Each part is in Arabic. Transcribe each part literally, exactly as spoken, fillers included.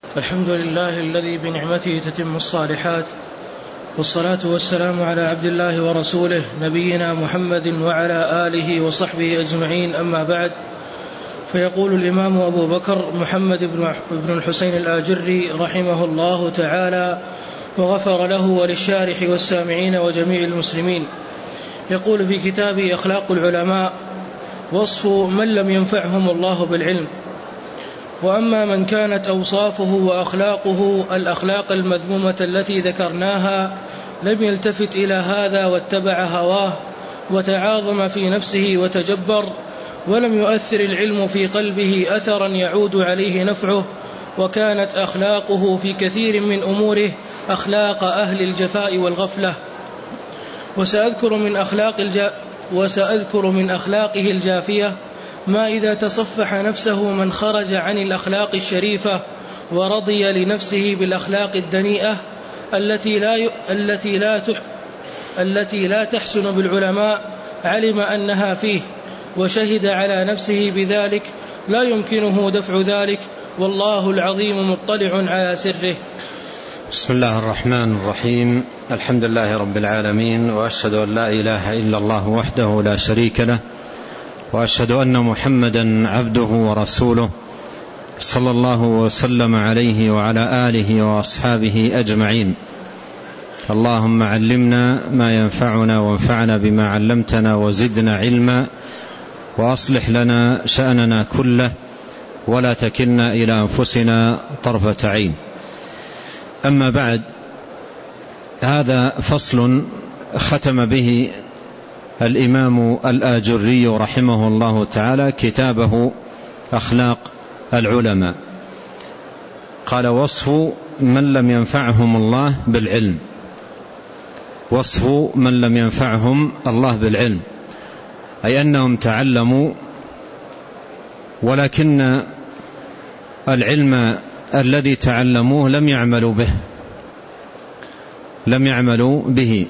الحمد لله الذي بنعمته تتم الصالحات، والصلاة والسلام على عبد الله ورسوله نبينا محمد وعلى آله وصحبه أجمعين، أما بعد. فيقول الإمام أبو بكر محمد بن الحسين الآجري رحمه الله تعالى وغفر له وللشارح والسامعين وجميع المسلمين، يقول في كتابه أخلاق العلماء: وصف من لم ينفعهم الله بالعلم. وأما من كانت أوصافه وأخلاقه الأخلاق المذمومة التي ذكرناها لم يلتفت إلى هذا واتبع هواه وتعاظم في نفسه وتجبر، ولم يؤثر العلم في قلبه أثرا يعود عليه نفعه، وكانت أخلاقه في كثير من أموره أخلاق أهل الجفاء والغفلة. وسأذكر من أخلاق الج... وسأذكر من أخلاقه الجافية ما إذا تصفح نفسه من خرج عن الأخلاق الشريفة ورضي لنفسه بالأخلاق الدنيئة التي لا ي... التي لا تح... التي لا تحسن بالعلماء، علم أنها فيه وشهد على نفسه بذلك، لا يمكنه دفع ذلك، والله العظيم مطلع على سره. بسم الله الرحمن الرحيم. الحمد لله رب العالمين، وأشهد أن لا إله إلا الله وحده لا شريك له، وأشهد أن محمدا عبده ورسوله، صلى الله وسلم عليه وعلى آله وأصحابه أجمعين. اللهم علمنا ما ينفعنا وانفعنا بما علمتنا وزدنا علما، وأصلح لنا شأننا كله ولا تكلنا إلى أنفسنا طرفة عين. أما بعد، هذا فصل ختم به الإمام الآجري رحمه الله تعالى كتابه أخلاق العلماء. قال: وصف من لم ينفعهم الله بالعلم. وصف من لم ينفعهم الله بالعلم، أي أنهم تعلموا ولكن العلم الذي تعلموه لم يعملوا به لم يعملوا به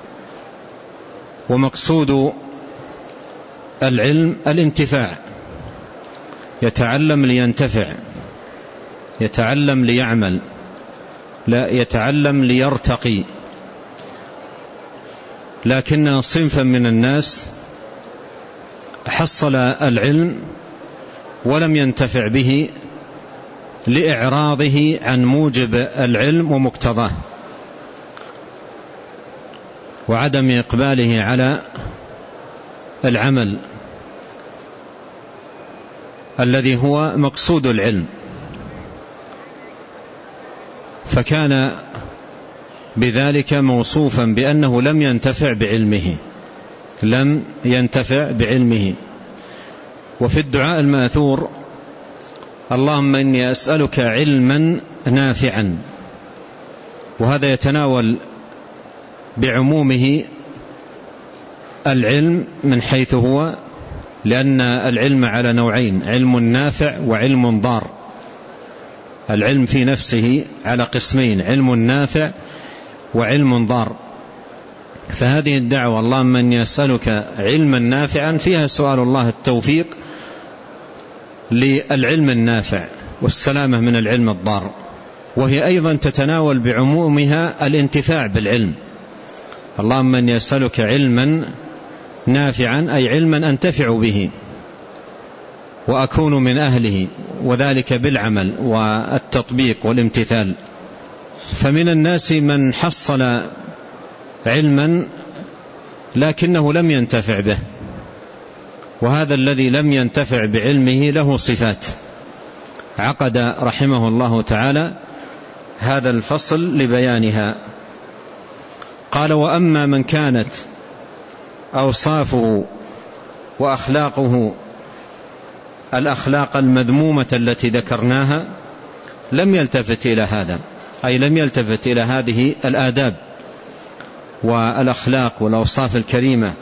ومقصود العلم الانتفاع، يتعلم لينتفع، يتعلم ليعمل، لا يتعلم ليرتقي. لكن صنفا من الناس حصل العلم ولم ينتفع به لإعراضه عن موجب العلم ومقتضاه، وعدم إقباله على العمل الذي هو مقصود العلم، فكان بذلك موصوفا بأنه لم ينتفع بعلمه لم ينتفع بعلمه. وفي الدعاء الماثور: اللهم إني أسألك علما نافعا، وهذا يتناول بعمومه العلم من حيث هو، لأن العلم على نوعين: علم نافع وعلم ضار. العلم في نفسه على قسمين: علم نافع وعلم ضار. فهذه الدعوة اللهم إني أسألك علما نافعا فيها سؤال الله التوفيق للعلم النافع والسلامة من العلم الضار، وهي أيضا تتناول بعمومها الانتفاع بالعلم. اللهم إني أسألك علما نافعا، أي علما أنتفع به وأكون من أهله، وذلك بالعمل والتطبيق والامتثال. فمن الناس من حصل علما لكنه لم ينتفع به، وهذا الذي لم ينتفع بعلمه له صفات عقد رحمه الله تعالى هذا الفصل لبيانها. قال: وأما من كانت أوصافه وأخلاقه الأخلاق المذمومة التي ذكرناها لم يلتفت إلى هذا، أي لم يلتفت إلى هذه الآداب والأخلاق والأوصاف الكريمة،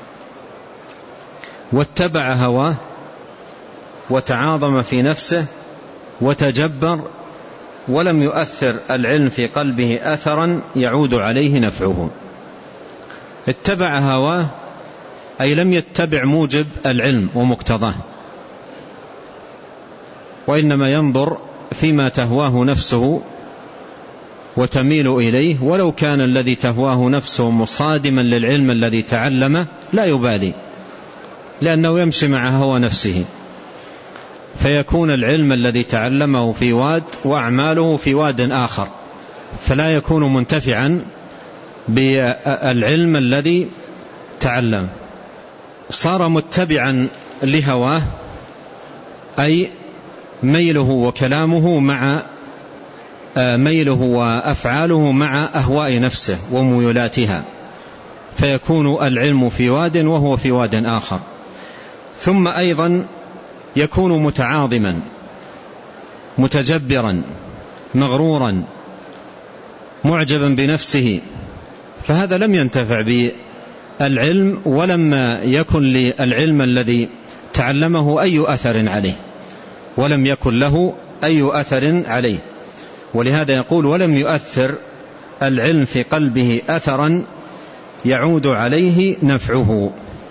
واتبع هواه وتعاظم في نفسه وتجبر، ولم يؤثر العلم في قلبه أثرا يعود عليه نفعه. اتبع هواه أي لم يتبع موجب العلم ومقتضاه، وإنما ينظر فيما تهواه نفسه وتميل إليه، ولو كان الذي تهواه نفسه مصادما للعلم الذي تعلمه لا يبالي، لأنه يمشي مع هوى نفسه، فيكون العلم الذي تعلمه في واد وأعماله في واد آخر، فلا يكون منتفعا بالعلم الذي تعلم، صار متبعا لهواه، أي ميله وكلامه مع ميله وأفعاله مع أهواء نفسه وميولاتها، فيكون العلم في واد وهو في واد آخر. ثم أيضا يكون متعاظما متجبرا مغرورا معجبا بنفسه، فهذا لم ينتفع بالعلم، ولم يكن للعلم الذي تعلمه أي أثر عليه، ولم يكن له أي أثر عليه. ولهذا يقول ولم يؤثر العلم في قلبه أثرا يعود عليه نفعه.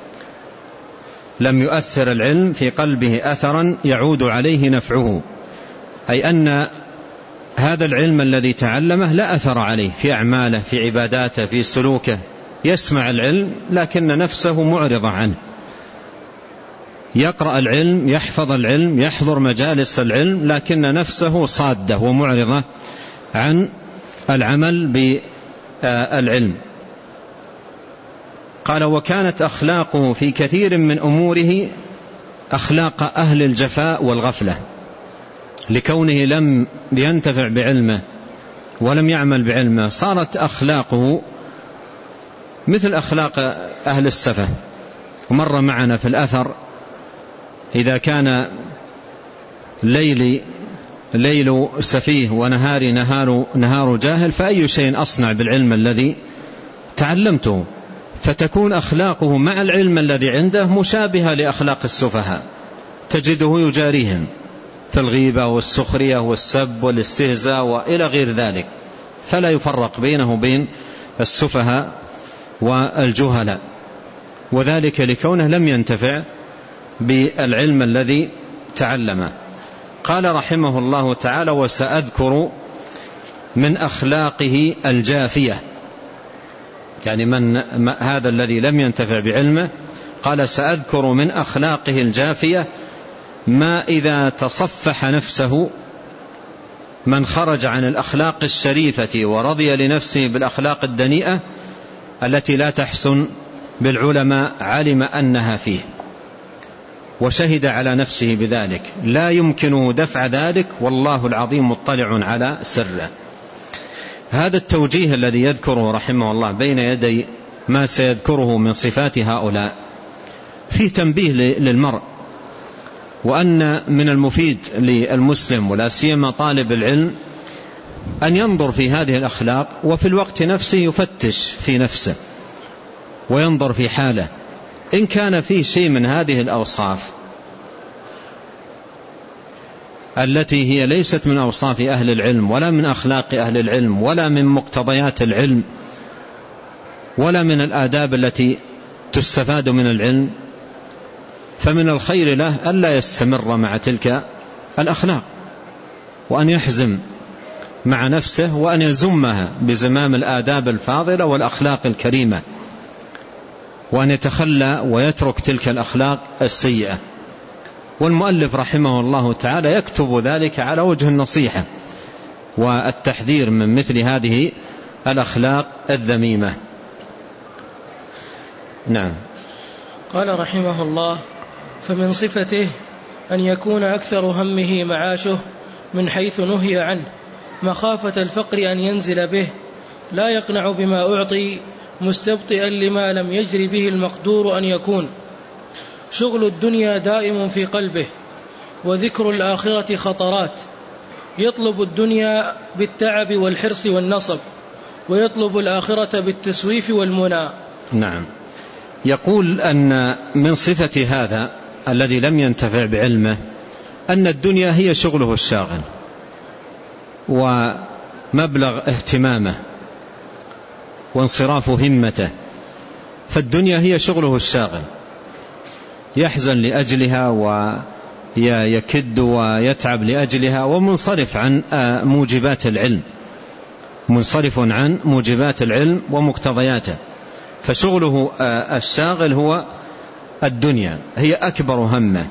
لم يؤثر العلم في قلبه أثرا يعود عليه نفعه، أي أن هذا العلم الذي تعلمه لا أثر عليه في أعماله في عباداته في سلوكه، يسمع العلم لكن نفسه معرضة عنه، يقرأ العلم يحفظ العلم يحضر مجالس العلم، لكن نفسه صادة ومعرضة عن العمل بالعلم. قال وكانت أخلاقه في كثير من أموره أخلاق أهل الجفاء والغفلة، لكونه لم ينتفع بعلمه ولم يعمل بعلمه، صارت أخلاقه مثل أخلاق أهل السفه. ومر معنا في الأثر إذا كان ليل ليل سفيه ونهاري نهار, نهار جاهل، فأي شيء أصنع بالعلم الذي تعلمته؟ فتكون أخلاقه مع العلم الذي عنده مشابهة لأخلاق السفهاء، تجده يجاريهم في الغيبة والسخرية والسب والاستهزاء وإلى غير ذلك، فلا يفرق بينه وبين السفهاء والجهلاء، وذلك لكونه لم ينتفع بالعلم الذي تعلمه. قال رحمه الله تعالى وسأذكر من أخلاقه الجافية، يعني من هذا الذي لم ينتفع بعلمه، قال سأذكر من أخلاقه الجافية ما إذا تصفح نفسه من خرج عن الأخلاق الشريفة ورضي لنفسه بالأخلاق الدنيئة التي لا تحسن بالعلماء علم أنها فيه وشهد على نفسه بذلك، لا يمكنه دفع ذلك والله العظيم مطلع على سره. هذا التوجيه الذي يذكره رحمه الله بين يدي ما سيذكره من صفات هؤلاء فيه تنبيه للمرء، وأن من المفيد للمسلم ولا سيما طالب العلم أن ينظر في هذه الأخلاق، وفي الوقت نفسه يفتش في نفسه وينظر في حاله، إن كان فيه شيء من هذه الأوصاف التي هي ليست من أوصاف أهل العلم ولا من أخلاق أهل العلم ولا من مقتضيات العلم ولا من الآداب التي تستفاد من العلم، فمن الخير له ألا يستمر مع تلك الأخلاق، وأن يحزم مع نفسه وأن يزمها بزمام الآداب الفاضلة والأخلاق الكريمة، وأن يتخلى ويترك تلك الأخلاق السيئة. والمؤلف رحمه الله تعالى يكتب ذلك على وجه النصيحة والتحذير من مثل هذه الأخلاق الذميمة. نعم. قال رحمه الله فمن صفته أن يكون أكثر همه معاشه من حيث نهي عنه مخافة الفقر أن ينزل به، لا يقنع بما أعطي مستبطئا لما لم يجري به المقدور أن يكون. شغل الدنيا دائم في قلبه، وذكر الآخرة خطرات، يطلب الدنيا بالتعب والحرص والنصب، ويطلب الآخرة بالتسويف والمنى. نعم. يقول أن من صفة هذا الذي لم ينتفع بعلمه أن الدنيا هي شغله الشاغل ومبلغ اهتمامه وانصراف همته، فالدنيا هي شغله الشاغل، يحزن لأجلها يكد ويتعب لأجلها، ومنصرف عن موجبات العلم، منصرف عن موجبات العلم ومقتضياته. فشغله الشاغل هو الدنيا، هي أكبر همه.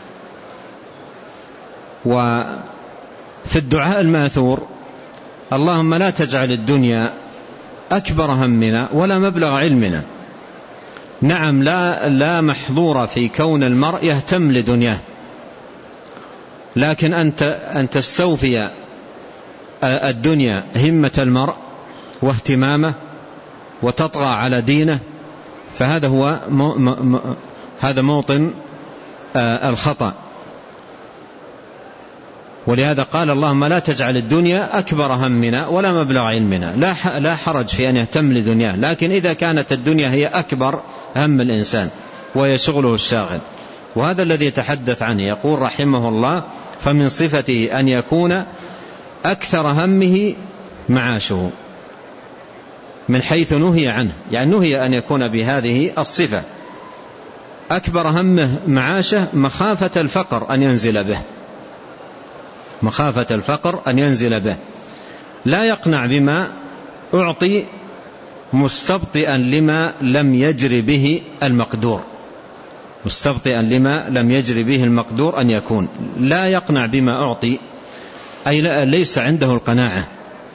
وفي الدعاء الماثور: اللهم لا تجعل الدنيا أكبر همنا ولا مبلغ علمنا. نعم، لا, لا محظور في كون المرء يهتم لدنياه، لكن أنت أن تستوفي الدنيا همة المرء واهتمامه وتطغى على دينه، فهذا هو هذا موطن الخطأ. ولهذا قال: اللهم لا تجعل الدنيا أكبر همنا ولا مبلغ علمنا. لا حرج في أن يهتم لدنياه، لكن إذا كانت الدنيا هي أكبر هم الإنسان وهي شغله الشاغل، وهذا الذي يتحدث عنه. يقول رحمه الله: فمن صفته أن يكون أكثر همه معاشه، من حيث نهي عنه، يعني نهي أن يكون بهذه الصفة. أكبر همه معاشه مخافة الفقر أن ينزل به، مخافة الفقر أن ينزل به. لا يقنع بما أعطي مستبطئا لما لم يجري به المقدور، مستبطئا لما لم يجري به المقدور أن يكون. لا يقنع بما أعطي، أي ليس عنده القناعة.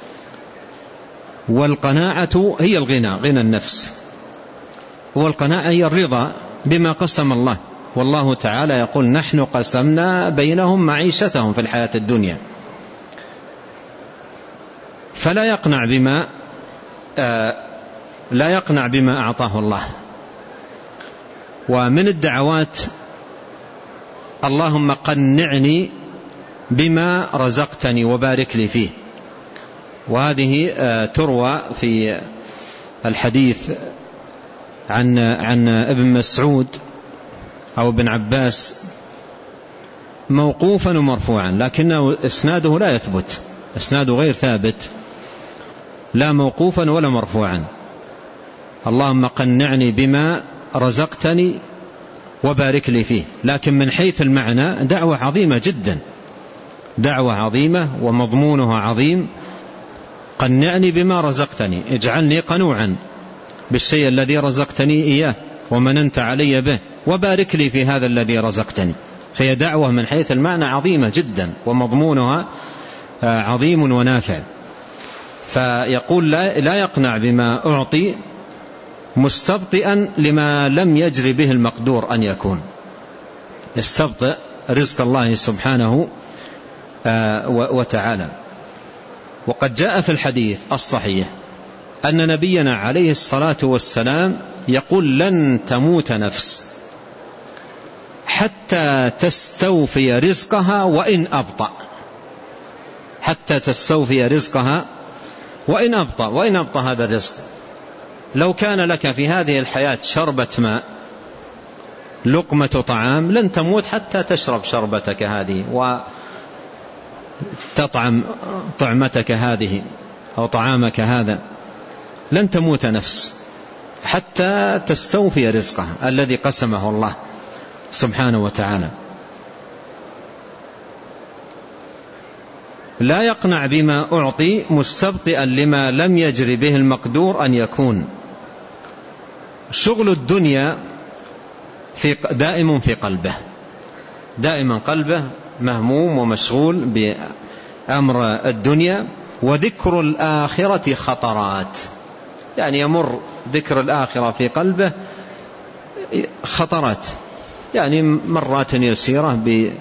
والقناعة هي الغنى، غنى النفس، والقناعة هي الرضا بما قسم الله. والله تعالى يقول: نحن قسمنا بينهم معيشتهم في الحياة الدنيا. فلا يقنع بما آه لا يقنع بما أعطاه الله. ومن الدعوات: اللهم قنعني بما رزقتني وبارك لي فيه. وهذه آه تروى في الحديث عن عن ابن مسعود أو ابن عباس موقوفا ومرفوعا، لكنه إسناده لا يثبت، إسناده غير ثابت، لا موقوفا ولا مرفوعا. اللهم قنعني بما رزقتني وبارك لي فيه. لكن من حيث المعنى دعوة عظيمة جدا، دعوة عظيمة ومضمونها عظيم. قنعني بما رزقتني، اجعلني قنوعا بالشيء الذي رزقتني إياه ومننت علي به، وبارك لي في هذا الذي رزقتني. فهي دعوة من حيث المعنى عظيمة جدا ومضمونها عظيم ونافع. فيقول: لا يقنع بما أعطي مستبطئا لما لم يجري به المقدور أن يكون، يستبطئ رزق الله سبحانه وتعالى. وقد جاء في الحديث الصحيح أن نبينا عليه الصلاة والسلام يقول: لن تموت نفس حتى تستوفي رزقها وإن أبطأ، حتى تستوفي رزقها وإن أبطأ. وإن أبطأ هذا الرزق، لو كان لك في هذه الحياة شربة ماء، لقمة طعام، لن تموت حتى تشرب شربتك هذه وتطعم طعمتك هذه أو طعامك هذا. لن تموت نفس حتى تستوفي رزقها الذي قسمه الله سبحانه وتعالى. لا يقنع بما أعطي مستبطئا لما لم يجري به المقدور أن يكون. شغل الدنيا في دائم في قلبه، دائما قلبه مهموم ومشغول بأمر الدنيا. وذكر الآخرة خطرات، يعني يمر ذكر الآخرة في قلبه خطرات، يعني مرات يسيرة ب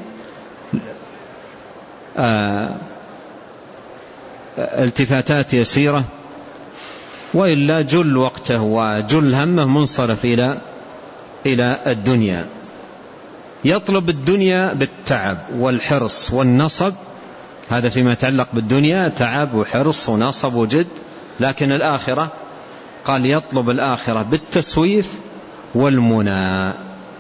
التفاتات يسيرة، وإلا جل وقته وجل همه منصرف إلى إلى الدنيا. يطلب الدنيا بالتعب والحرص والنصب، هذا فيما يتعلق بالدنيا، تعب وحرص ونصب وجد. لكن الآخرة قال: يطلب الآخرة بالتسويف والمنى.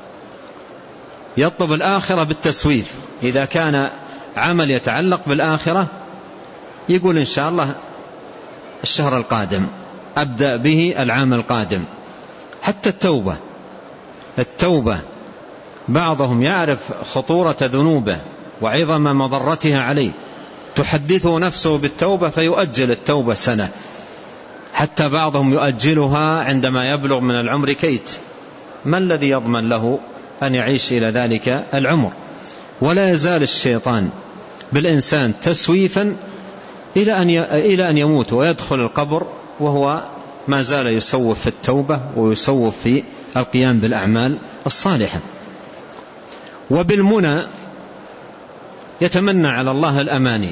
يطلب الآخرة بالتسويف، إذا كان عمل يتعلق بالآخرة يقول: إن شاء الله الشهر القادم أبدأ به العام القادم. حتى التوبة، التوبة بعضهم يعرف خطورة ذنوبه وعظم مضرتها عليه، تحدثه نفسه بالتوبة فيؤجل التوبة سنة، حتى بعضهم يؤجلها عندما يبلغ من العمر كيت. ما الذي يضمن له أن يعيش إلى ذلك العمر؟ ولا يزال الشيطان بالإنسان تسويفا إلى أن يموت ويدخل القبر وهو ما زال يسوف في التوبة ويسوف في القيام بالأعمال الصالحة. وبالمنى يتمنى على الله الأماني،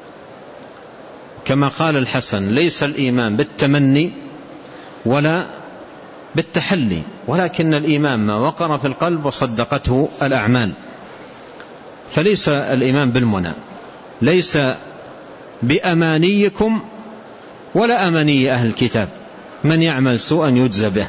كما قال الحسن: ليس الإيمان بالتمني ولا بالتحلي، ولكن الإيمان ما وقر في القلب وصدقته الأعمال. فليس الإيمان بالمنى، ليس بأمانيكم ولا أماني أهل الكتاب، من يعمل سوءا يجزى به.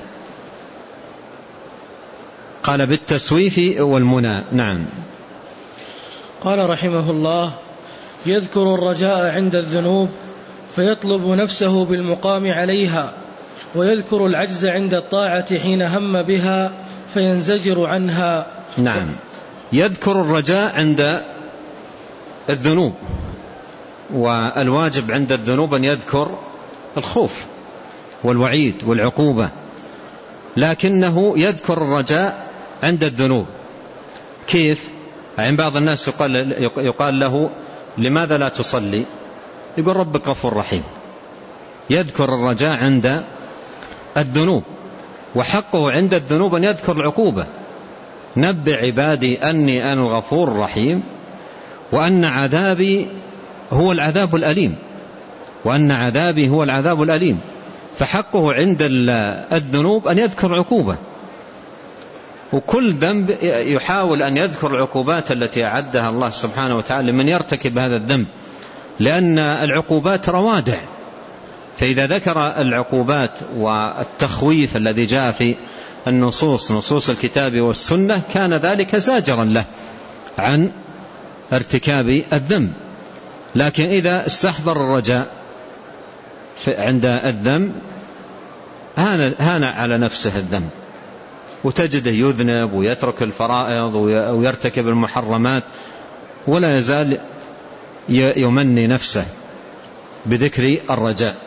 قال بالتسويف والمنى. نعم. قال رحمه الله: يذكر الرجاء عند الذنوب فيطلب نفسه بالمقام عليها، ويذكر العجز عند الطاعة حين هم بها فينزجر عنها. نعم، يذكر الرجاء عند الذنوب، والواجب عند الذنوب أن يذكر الخوف والوعيد والعقوبة، لكنه يذكر الرجاء عند الذنوب. كيف؟ يعني بعض الناس يقال, يقال له: لماذا لا تصلي؟ يقول: ربك غفور رحيم. يذكر الرجاء عند الذنوب، وحقه عند الذنوب أن يذكر العقوبة: نبئ عبادي أني أنا الغفور الرحيم، وأن عذابي هو العذاب الأليم، وأن عذابي هو العذاب الأليم. فحقه عند الذنوب أن يذكر عقوبة، وكل ذنب يحاول أن يذكر العقوبات التي أعدها الله سبحانه وتعالى من يرتكب هذا الذنب، لأن العقوبات روادع. فإذا ذكر العقوبات والتخويف الذي جاء في النصوص نصوص الكتاب والسنة كان ذلك زاجرا له عن ارتكاب الذنب. لكن إذا استحضر الرجاء عند الذنب هان على نفسه الذنب، وتجده يذنب ويترك الفرائض ويرتكب المحرمات، ولا يزال يمني نفسه بذكر الرجاء.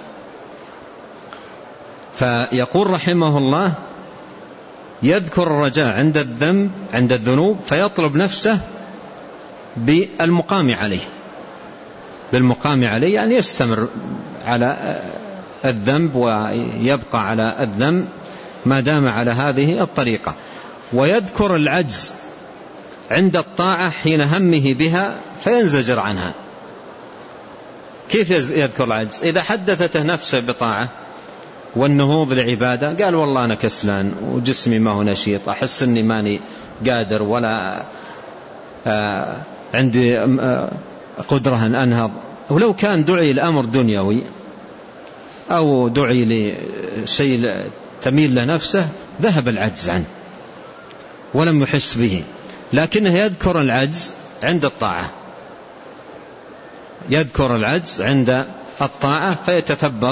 فيقول رحمه الله: يذكر الرجاء عند الذنب عند الذنوب فيطلب نفسه بالمقام عليه. بالمقام عليه يعني يستمر على الذنب ويبقى على الذنب ما دام على هذه الطريقة. ويذكر العجز عند الطاعة حين همه بها فينزجر عنها. كيف يذكر العجز؟ إذا حدثته نفسه بطاعة والنهوض لعبادة قال: والله أنا كسلان وجسمي ما هو نشيط، أحس أني ماني قادر ولا آه عندي آه قدرة أن أنهض. ولو كان دعي الأمر دنيوي أو دعي لشيء تميل لنفسه ذهب العجز عنه ولم يحس به، لكنه يذكر العجز عند الطاعة، يذكر العجز عند الطاعة فيتثبط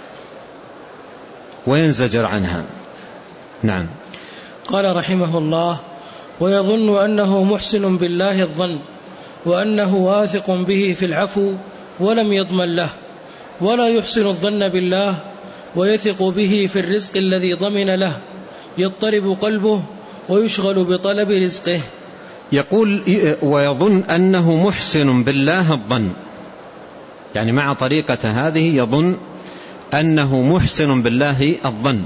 وينزجر عنها. نعم. قال رحمه الله: ويظن أنه محسن بالله الظن، وأنه واثق به في العفو ولم يضمن له، ولا يحسن الظن بالله ويثق به في الرزق الذي ضمن له، يضطرب قلبه ويشغل بطلب رزقه. يقول: ويظن أنه محسن بالله الظن، يعني مع طريقة هذه يظن أنه محسن بالله الظن،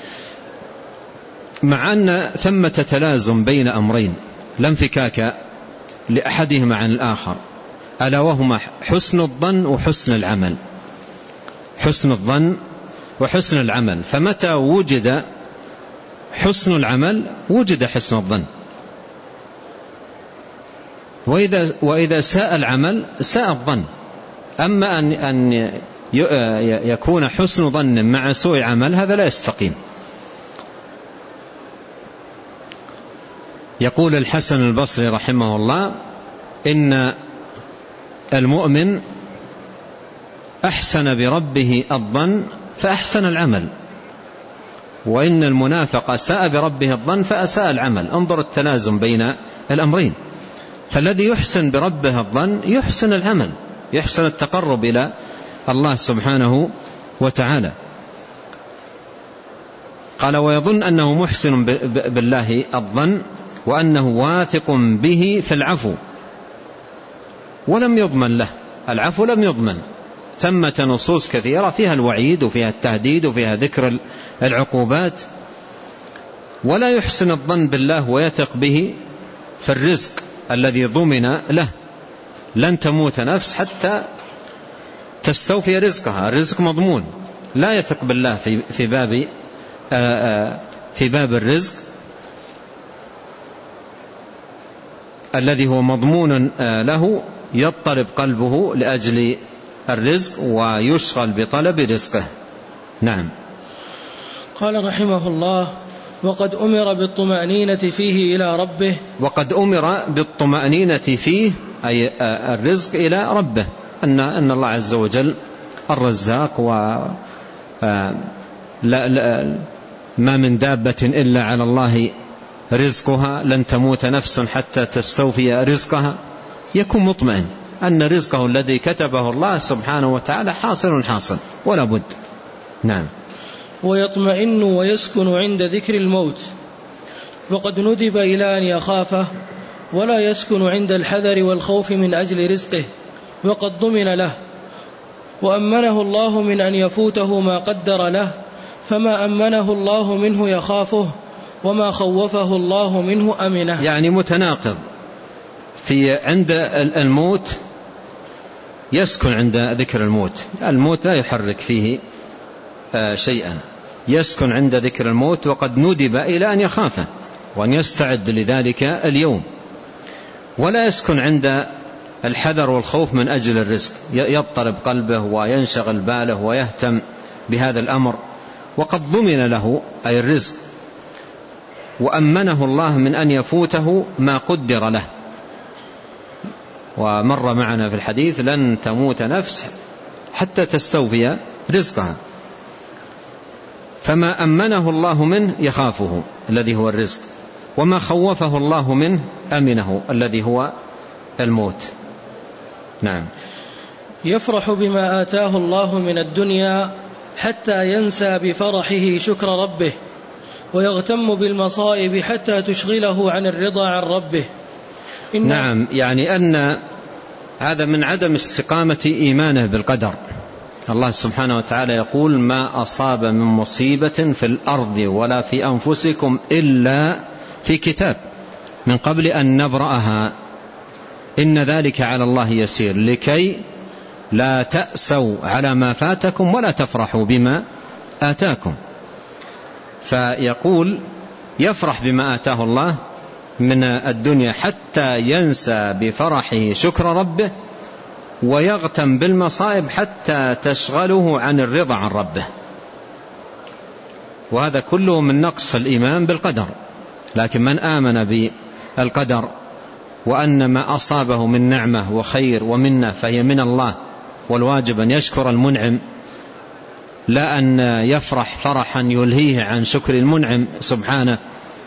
مع أن ثمة تلازم بين أمرين لا انفكاك لأحدهما عن الآخر، ألا وهما حسن الظن وحسن العمل. حسن الظن وحسن العمل، فمتى وجد حسن العمل وجد حسن الظن، وإذا, وإذا ساء العمل ساء الظن. أما أن, أن يكون حسن ظن مع سوء عمل هذا لا يستقيم. يقول الحسن البصري رحمه الله: إن المؤمن أحسن بربه الظن فأحسن العمل، وإن المنافق أساء بربه الظن فأساء العمل. انظر التلازم بين الأمرين. فالذي يحسن بربه الظن يحسن العمل، يحسن التقرب إلى الله سبحانه وتعالى. قال ويظن أنه محسن بالله الظن وأنه واثق به في العفو، ولم يضمن له العفو، لم يضمن. ثمة نصوص كثيرة فيها الوعيد وفيها التهديد وفيها ذكر العقوبات. ولا يحسن الظن بالله ويثق به في الرزق الذي ضمن له. لن تموت نفس حتى تستوفي رزقها، الرزق مضمون. لا يثق بالله في في باب في باب الرزق الذي هو مضمون له، يضطرب قلبه لأجل الرزق ويشغل بطلب رزقه. نعم. قال رحمه الله: وقد أمر بالطمأنينة فيه إلى ربه. وقد أمر بالطمأنينة فيه أي الرزق إلى ربه، أن أن الله عز وجل الرزاق، و لا لا ما من دابة إلا على الله رزقها، لن تموت نفس حتى تستوفي رزقها. يكون مطمئن أن رزقه الذي كتبه الله سبحانه وتعالى حاصل حاصل ولا بد. نعم. ويطمئن ويسكن عند ذكر الموت، وقد ندب إلى أن يخافه، ولا يسكن عند الحذر والخوف من أجل رزقه، وقد ضمن له، وأمنه الله من أن يفوته ما قدر له، فما أمنه الله منه يخافه، وما خوفه الله منه أمنه. يعني متناقض. في عند الموت يسكن عند ذكر الموت، الموت لا يحرك فيه شيئا، يسكن عند ذكر الموت، وقد ندب إلى أن يخافه وأن يستعد لذلك اليوم. ولا يسكن عند الحذر والخوف من أجل الرزق، يضطرب قلبه وينشغل باله ويهتم بهذا الأمر. وقد ضمن له أي الرزق، وأمنه الله من أن يفوته ما قدر له. ومر معنا في الحديث: لن تموت نفس حتى تستوفي رزقها. فما أمنه الله منه يخافه الذي هو الرزق، وما خوفه الله منه أمنه الذي هو الموت. نعم. يفرح بما آتاه الله من الدنيا حتى ينسى بفرحه شكر ربه، ويغتم بالمصائب حتى تشغله عن الرضا عن ربه. نعم، يعني أن هذا من عدم استقامة إيمانه بالقدر. الله سبحانه وتعالى يقول: ما أصاب من مصيبة في الأرض ولا في أنفسكم إلا في كتاب من قبل أن نبرأها إن ذلك على الله يسير، لكي لا تأسوا على ما فاتكم ولا تفرحوا بما آتاكم. فيقول يفرح بما آتاه الله من الدنيا حتى ينسى بفرحه شكر ربه، ويغتم بالمصائب حتى تشغله عن الرضا عن ربه. وهذا كله من نقص الإيمان بالقدر. لكن من آمن بالقدر وأن ما أصابه من نعمة وخير ومنة فهي من الله، والواجب أن يشكر المنعم لا أن يفرح فرحا يلهيه عن شكر المنعم سبحانه.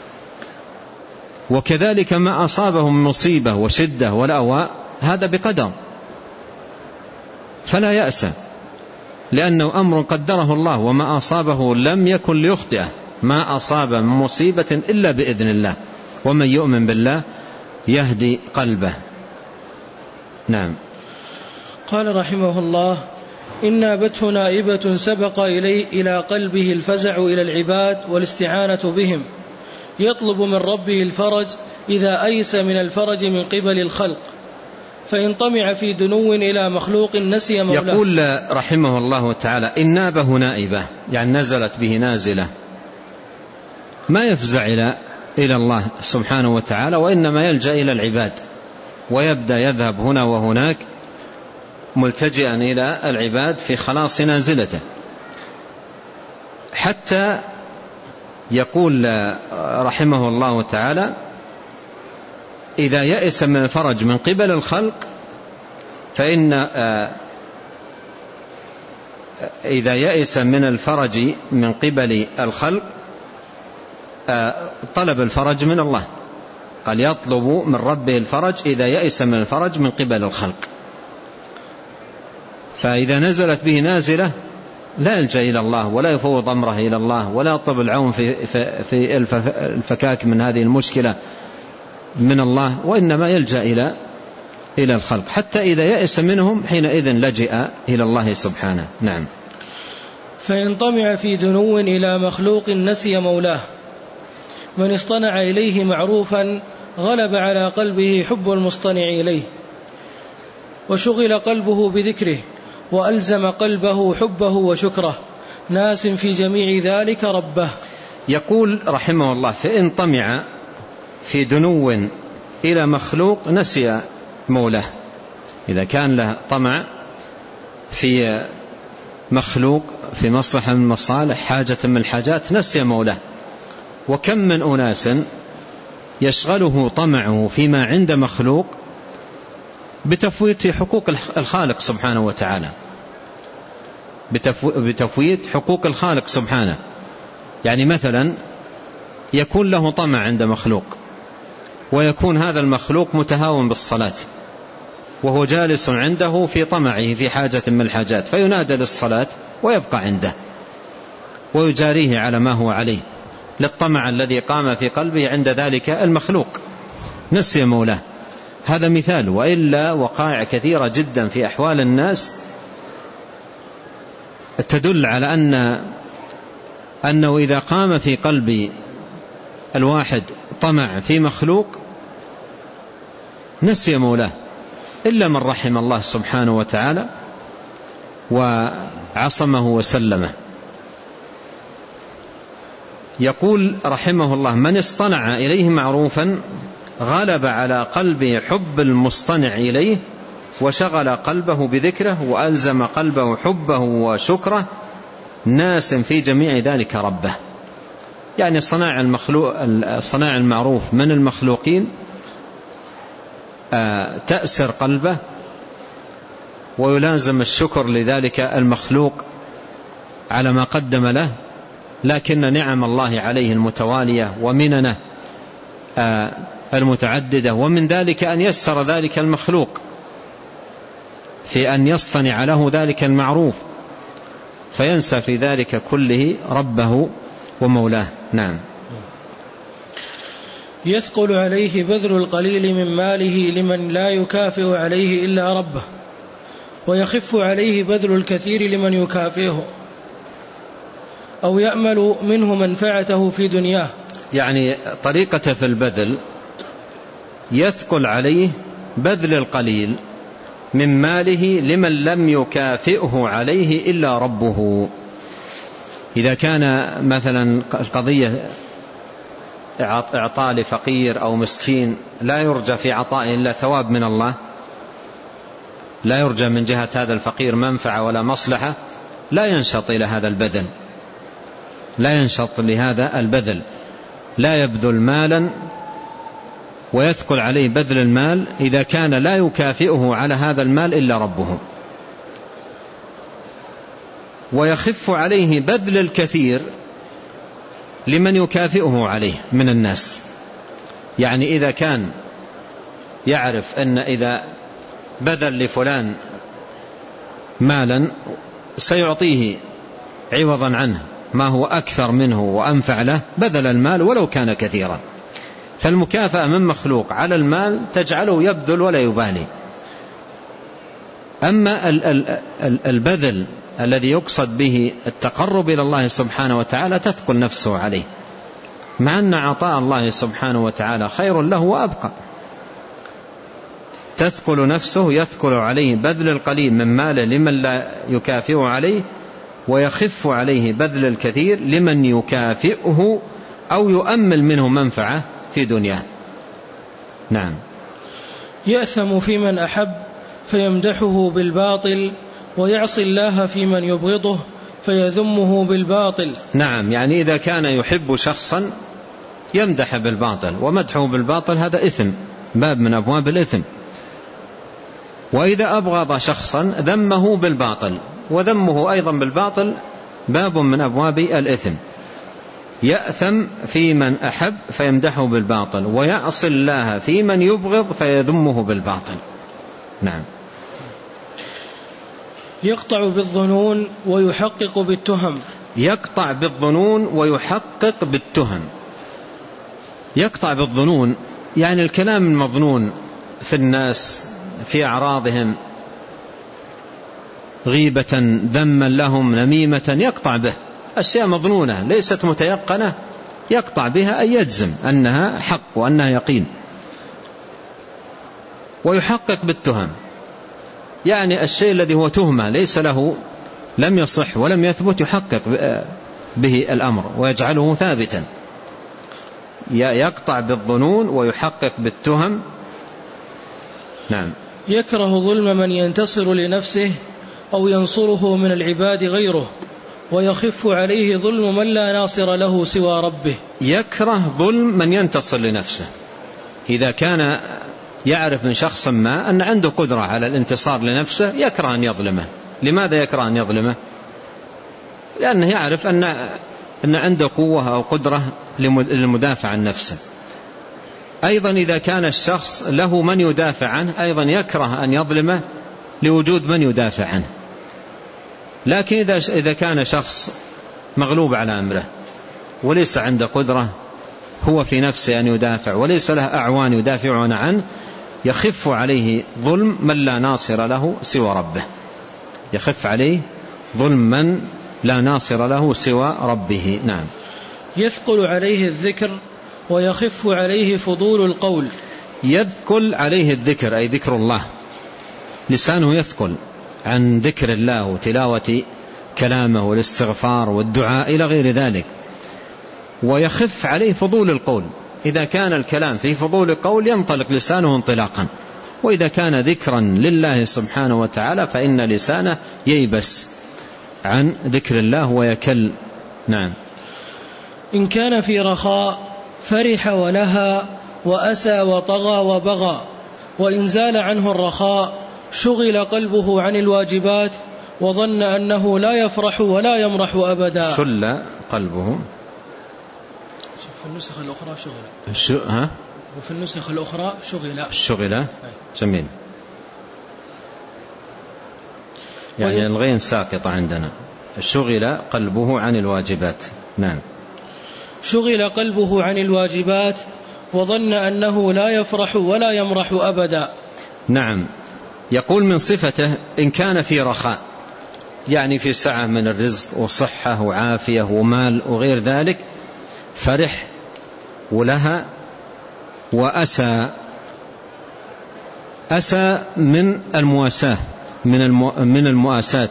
وكذلك ما أصابه من مصيبة وشدة ولأواء هذا بقدر، فلا يأسى، لأنه أمر قدره الله، وما أصابه لم يكن ليخطئه. ما أصاب من مصيبة إلا بإذن الله، ومن يؤمن بالله يهدي قلبه. نعم. قال رحمه الله: إن نابته نائبة سبق إليه إلى قلبه الفزع إلى العباد والاستعانة بهم، يطلب من ربه الفرج إذا أيس من الفرج من قبل الخلق، فإن طمع في دنو إلى مخلوق نسي مولاه. يقول رحمه الله تعالى: إن نابه نائبة، يعني نزلت به نازلة، ما يفزع إلى إلى الله سبحانه وتعالى، وإنما يلجأ إلى العباد، ويبدأ يذهب هنا وهناك ملتجئا إلى العباد في خلاص نازلته. حتى يقول رحمه الله تعالى: إذا يئس من الفرج من قبل الخلق، فإن إذا يئس من الفرج من قبل الخلق طلب الفرج من الله، قال يطلب من ربه الفرج إذا يئس من الفرج من قبل الخلق. فإذا نزلت به نازلة لا يلجأ إلى الله ولا يفوض أمره إلى الله ولا يطلب العون في, في, في الفكاك من هذه المشكلة من الله، وإنما يلجأ إلى إلى الخلق، حتى إذا يئس منهم حينئذ لجأ إلى الله سبحانه. نعم. فإن طمع في دنو إلى مخلوق نسي مولاه، من اصطنع إليه معروفا غلب على قلبه حب المصطنع إليه، وشغل قلبه بذكره، وألزم قلبه حبه وشكره، ناس في جميع ذلك ربه. يقول رحمه الله: فإن طمع في دنو إلى مخلوق نسي مولاه. إذا كان له طمع في مخلوق، في مصلحة من المصالح، حاجة من الحاجات، نسي مولاه. وكم من أناس يشغله طمعه فيما عند مخلوق بتفويت حقوق الخالق سبحانه وتعالى، بتفويت حقوق الخالق سبحانه. يعني مثلا يكون له طمع عند مخلوق، ويكون هذا المخلوق متهاون بالصلاة، وهو جالس عنده في طمعه في حاجة من الحاجات، فينادى للصلاة ويبقى عنده ويجاريه على ما هو عليه للطمع الذي قام في قلبه عند ذلك المخلوق، نسي مولاه. هذا مثال، وإلا وقائع كثيرة جدا في أحوال الناس تدل على أن أنه إذا قام في قلب الواحد طمع في مخلوق نسي مولاه، إلا من رحم الله سبحانه وتعالى وعصمه وسلمه. يقول رحمه الله: من اصطنع إليه معروفا غلب على قلبه حب المصطنع إليه، وشغل قلبه بذكره، وألزم قلبه حبه وشكره، ناس في جميع ذلك ربه. يعني صناع المخلوق صناع المعروف من المخلوقين تأسر قلبه، ويلازم الشكر لذلك المخلوق على ما قدم له، لكن نعم الله عليه المتوالية ومننه المتعددة، ومن ذلك أن يسر ذلك المخلوق في أن يصطنع له ذلك المعروف، فينسى في ذلك كله ربه ومولاه. نعم. يثقل عليه بذل القليل من ماله لمن لا يكافئ عليه إلا ربه، ويخف عليه بذل الكثير لمن يكافئه أو يأمل منه منفعته في دنياه. يعني طريقة في البذل: يثقل عليه بذل القليل من ماله لمن لم يكافئه عليه إلا ربه. إذا كان مثلا القضية إعطاء لفقير أو مسكين لا يرجى في عطائه إلا ثواب من الله، لا يرجى من جهة هذا الفقير منفعة ولا مصلحة، لا ينشط إلى هذا البذل، لا ينشط لهذا البذل، لا يبذل مالا ويثقل عليه بذل المال إذا كان لا يكافئه على هذا المال إلا ربه. ويخف عليه بذل الكثير لمن يكافئه عليه من الناس. يعني إذا كان يعرف أن إذا بذل لفلان مالا سيعطيه عوضا عنه ما هو أكثر منه وأنفع له، بذل المال ولو كان كثيرا. فالمكافأة من مخلوق على المال تجعله يبذل ولا يبالي. أما البذل الذي يقصد به التقرب إلى الله سبحانه وتعالى تثقل نفسه عليه، مع أن عطاء الله سبحانه وتعالى خير له وأبقى. تثقل نفسه، يثقل عليه بذل القليل من ماله لمن لا يكافئه عليه، ويخف عليه بذل الكثير لمن يكافئه أو يؤمل منه منفعة في دنياه. نعم. يأثم في من أحب فيمدحه بالباطل، ويعصي الله في من يبغضه فيذمه بالباطل. نعم، يعني إذا كان يحب شخصا يمدح بالباطل، ومدحه بالباطل هذا إثم، باب من أبواب الإثم. وإذا أبغض شخصا ذمه بالباطل، وذمه أيضا بالباطل باب من أبواب الإثم. يأثم في من أحب فيمدحه بالباطل، ويعصي الله في من يبغض فيذمه بالباطل. نعم. يقطع بالظنون ويحقق بالتهم. يقطع بالظنون ويحقق بالتهم. يقطع بالظنون يعني الكلام المظنون في الناس، في أعراضهم، غيبة، ذما لهم، نميمة، يقطع به. أشياء مظنونة ليست متيقنة يقطع بها، أن يجزم أنها حق وأنها يقين. ويحقق بالتهم يعني الشيء الذي هو تهمة ليس له، لم يصح ولم يثبت، يحقق به الأمر ويجعله ثابتا. يقطع بالظنون ويحقق بالتهم. نعم. يكره ظلم من ينتصر لنفسه أو ينصره من العباد غيره، ويخف عليه ظلم من لا ناصر له سوى ربه. يكره ظلم من ينتصر لنفسه. إذا كان يعرف من شخص ما أن عنده قدرة على الانتصار لنفسه يكره أن يظلمه. لماذا يكره أن يظلمه؟ لأنه يعرف أن أن عنده قوة أو قدرة للمدافع عن نفسه. أيضا إذا كان الشخص له من يدافع عنه أيضا يكره أن يظلمه لوجود من يدافع عنه. لكن إذا إذا كان شخص مغلوب على أمره وليس عنده قدرة هو في نفسه أن يدافع وليس له أعوان يدافعون عنه، يخف عليه ظلم من لا ناصر له سوى ربه. يخف عليه ظلم من لا ناصر له سوى ربه. نعم. يثقل عليه الذكر ويخف عليه فضول القول. يثقل عليه الذكر أي ذكر الله، لسانه يثقل عن ذكر الله وتلاوة كلامه والاستغفار والدعاء إلى غير ذلك. ويخف عليه فضول القول، إذا كان الكلام في فضول القول ينطلق لسانه انطلاقا، وإذا كان ذكرا لله سبحانه وتعالى فإن لسانه ييبس عن ذكر الله ويكل. نعم. إن كان في رخاء فرح ولها وأسى وطغى وبغى، وإن زال عنه الرخاء شغل قلبه عن الواجبات وظن أنه لا يفرح ولا يمرح أبدا. شل قلبه في النسخ الأخرى شغل شو ها وفي النسخ الأخرى شغل شغل. جميل. يعني الغين ساقطة عندنا. شغل قلبه عن الواجبات. نعم. شغل قلبه عن الواجبات وظن أنه لا يفرح ولا يمرح أبدا. نعم. يقول من صفته إن كان في رخاء يعني في سعة من الرزق وصحة وعافية ومال وغير ذلك، فرح ولها وأسى. أسى من المواساة، من المو من المؤاساة،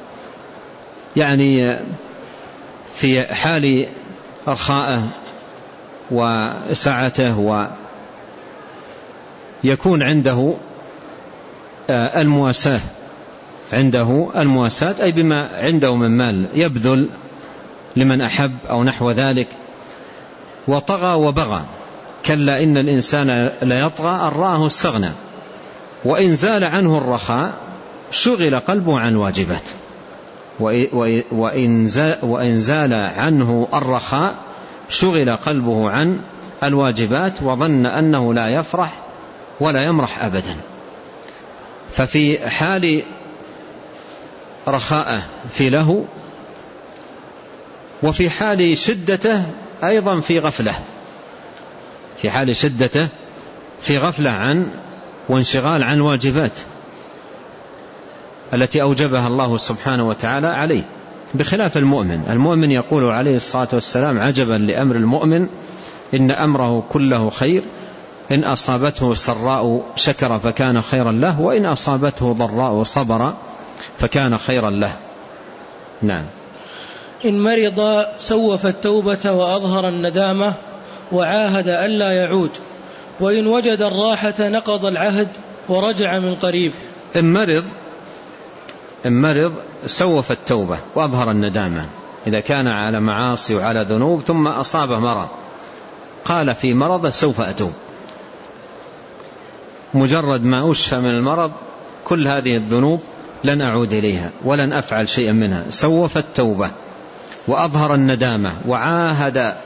يعني في حال رخاءه وسعته ويكون عنده المواساة، عنده المواساة أي بما عنده من مال يبذل لمن أحب أو نحو ذلك. وطغى وبغى، كلا إن الإنسان ليطغى أن رآه استغنى. وإن زال عنه الرخاء شغل قلبه عن الواجبات. وإن زال عنه الرخاء شغل قلبه عن الواجبات وظن أنه لا يفرح ولا يمرح أبدا. ففي حال رخاءه في له، وفي حال شدته أيضا في غفلة. في حال شدته في غفلة عن وانشغال عن واجبات التي أوجبها الله سبحانه وتعالى عليه، بخلاف المؤمن. المؤمن يقول عليه الصلاة والسلام: عجبا لأمر المؤمن إن أمره كله خير، إن أصابته سراء شكر فكان خيرا له، وإن أصابته ضراء صبر فكان خيرا له. نعم. إن مرض سوف التوبة وأظهر الندامة وعاهد ألا يعود، وإن وجد الراحة نقض العهد ورجع من قريب. إن مرض إن مرض سوف التوبة وأظهر الندامة، إذا كان على معاصي وعلى ذنوب ثم أصاب مرض قال في مرض سوف أتوب، مجرد ما أشفى من المرض كل هذه الذنوب لن أعود إليها ولن أفعل شيئا منها. سوف التوبة وأظهر الندامة وعاهد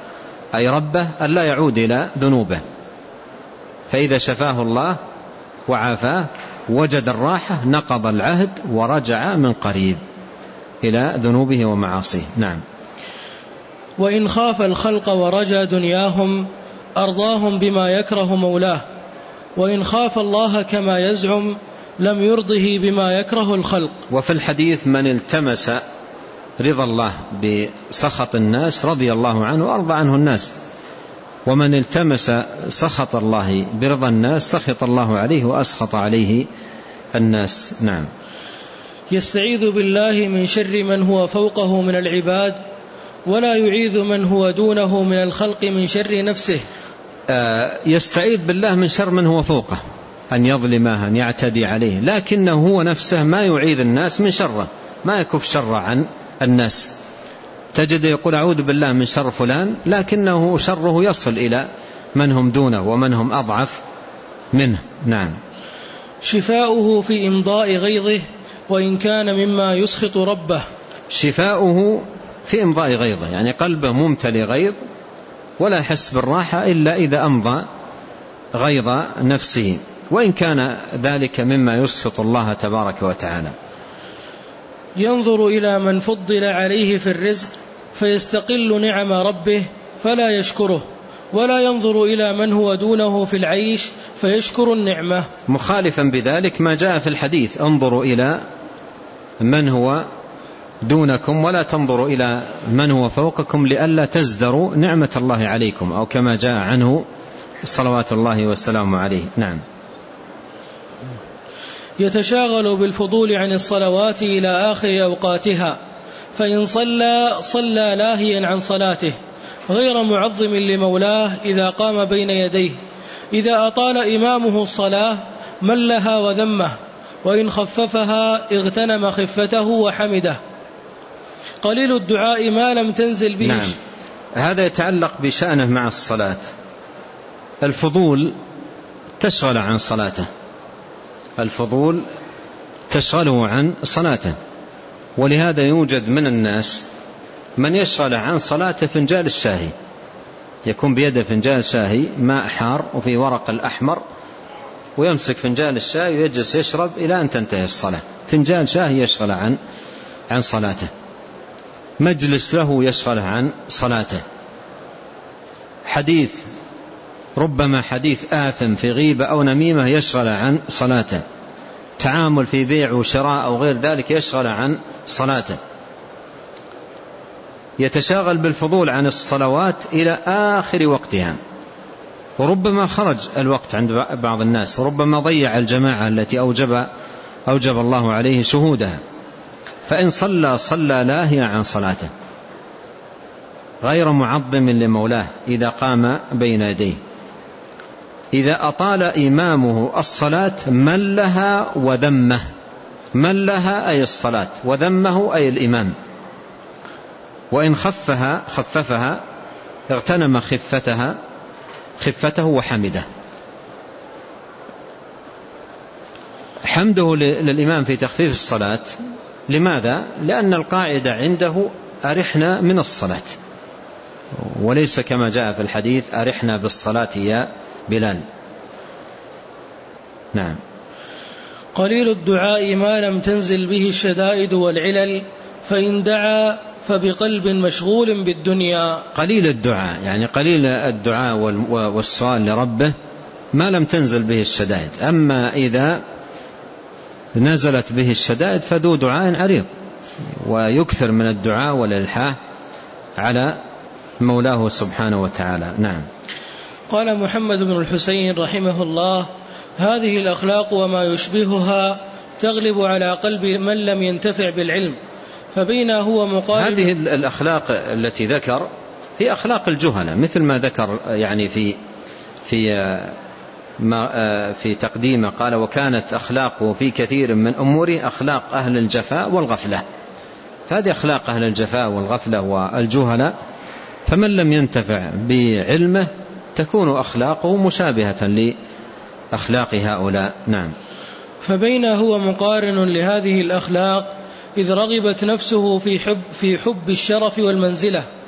أي ربه أن لا يعود إلى ذنوبه، فإذا شفاه الله وعافاه وجد الراحة نقض العهد ورجع من قريب إلى ذنوبه ومعاصيه. نعم. وإن خاف الخلق ورجى دنياهم أرضاهم بما يكره مولاه، وإن خاف الله كما يزعم لم يرضه بما يكره الخلق. وفي الحديث من التمس رضا الله بسخط الناس رضي الله عنه وأرضى عنه الناس، ومن التمس سخط الله برضا الناس سخط الله عليه وأسخط عليه الناس. نعم. يستعيذ بالله من شر من هو فوقه من العباد ولا يعيذ من هو دونه من الخلق من شر نفسه. آه يستعيذ بالله من شر من هو فوقه، أن يظلمه أن يعتدي عليه، لكنه هو نفسه ما يعيذ الناس من شره، ما يكف شر عن الناس. تجد يقول أعوذ بالله من شر فلان، لكنه شره يصل إلى من هم دونه ومن هم أضعف منه. نعم. شفاؤه في إمضاء غيظه وإن كان مما يسخط ربه. شفاؤه في إمضاء غيظه، يعني قلبه ممتلئ غيظ ولا يحس بالراحة إلا إذا أمضى غيظ نفسه، وإن كان ذلك مما يسخط الله تبارك وتعالى. ينظر إلى من فضل عليه في الرزق فيستقل نعم ربه فلا يشكره، ولا ينظر إلى من هو دونه في العيش فيشكر النعمة، مخالفا بذلك ما جاء في الحديث انظروا إلى من هو دونكم ولا تنظروا إلى من هو فوقكم لئلا تزدروا نعمة الله عليكم، أو كما جاء عنه صلوات الله والسلام عليه. نعم. يتشاغل بالفضول عن الصلوات إلى آخر أوقاتها، فإن صلى صلى لاهيا عن صلاته غير معظم لمولاه إذا قام بين يديه. إذا أطال إمامه الصلاة ملها وذمه، وإن خففها اغتنم خفته وحمده. قليل الدعاء ما لم تنزل به. نعم. هذا يتعلق بشأنه مع الصلاة. الفضول تشغل عن صلاته، الفضول تشغله عن صلاته، ولهذا يوجد من الناس من يشغل عن صلاته فنجان الشاهي، يكون بيده فنجان شاهي ماء حار وفي ورق الأحمر، ويمسك فنجان الشاي ويجلس يشرب إلى أن تنتهي الصلاة. فنجان شاهي يشغل عن عن صلاته، مجلس له يشغل عن صلاته، حديث ربما حديث آثم في غيبة أو نميمة يشغل عن صلاته، تعامل في بيع وشراء أو غير ذلك يشغل عن صلاته. يتشاغل بالفضول عن الصلوات إلى آخر وقتها، وربما خرج الوقت عند بعض الناس، وربما ضيع الجماعة التي أوجب, أوجب الله عليه شهودها. فإن صلى صلى لاهيا عن صلاته غير معظم لمولاه إذا قام بين يديه. إذا أطال إمامه الصلاة ملها وذمه، ملها أي الصلاة، وذمه أي الإمام. وإن خفها خففها اغتنم خفتها خفته وحمده. حمده للإمام في تخفيف الصلاة، لماذا؟ لأن القاعدة عنده أرحنا من الصلاة، وليس كما جاء في الحديث أرحنا بالصلاة يا بلال. نعم. قليل الدعاء ما لم تنزل به الشدائد والعلل، فإن دعا فبقلب مشغول بالدنيا. قليل الدعاء يعني قليل الدعاء والسؤال لربه ما لم تنزل به الشدائد، أما إذا نزلت به الشدائد فذو دعاء عريض، ويكثر من الدعاء والإلحاح على مولاه سبحانه وتعالى. نعم. قال محمد بن الحسين رحمه الله: هذه الأخلاق وما يشبهها تغلب على قلب من لم ينتفع بالعلم، فبين هو مقارب. هذه الأخلاق التي ذكر هي أخلاق الجهلة، مثل ما ذكر يعني في في ما في تقديمه قال: وكانت أخلاقه في كثير من أموره أخلاق أهل الجفاء والغفلة. فهذه أخلاق أهل الجفاء والغفلة والجهلة، فمن لم ينتفع بعلمه تكون أخلاقه مشابهة لأخلاق هؤلاء. نعم. فبين هو مقارن لهذه الأخلاق إذ رغبت نفسه في حب, في حب الشرف والمنزلة،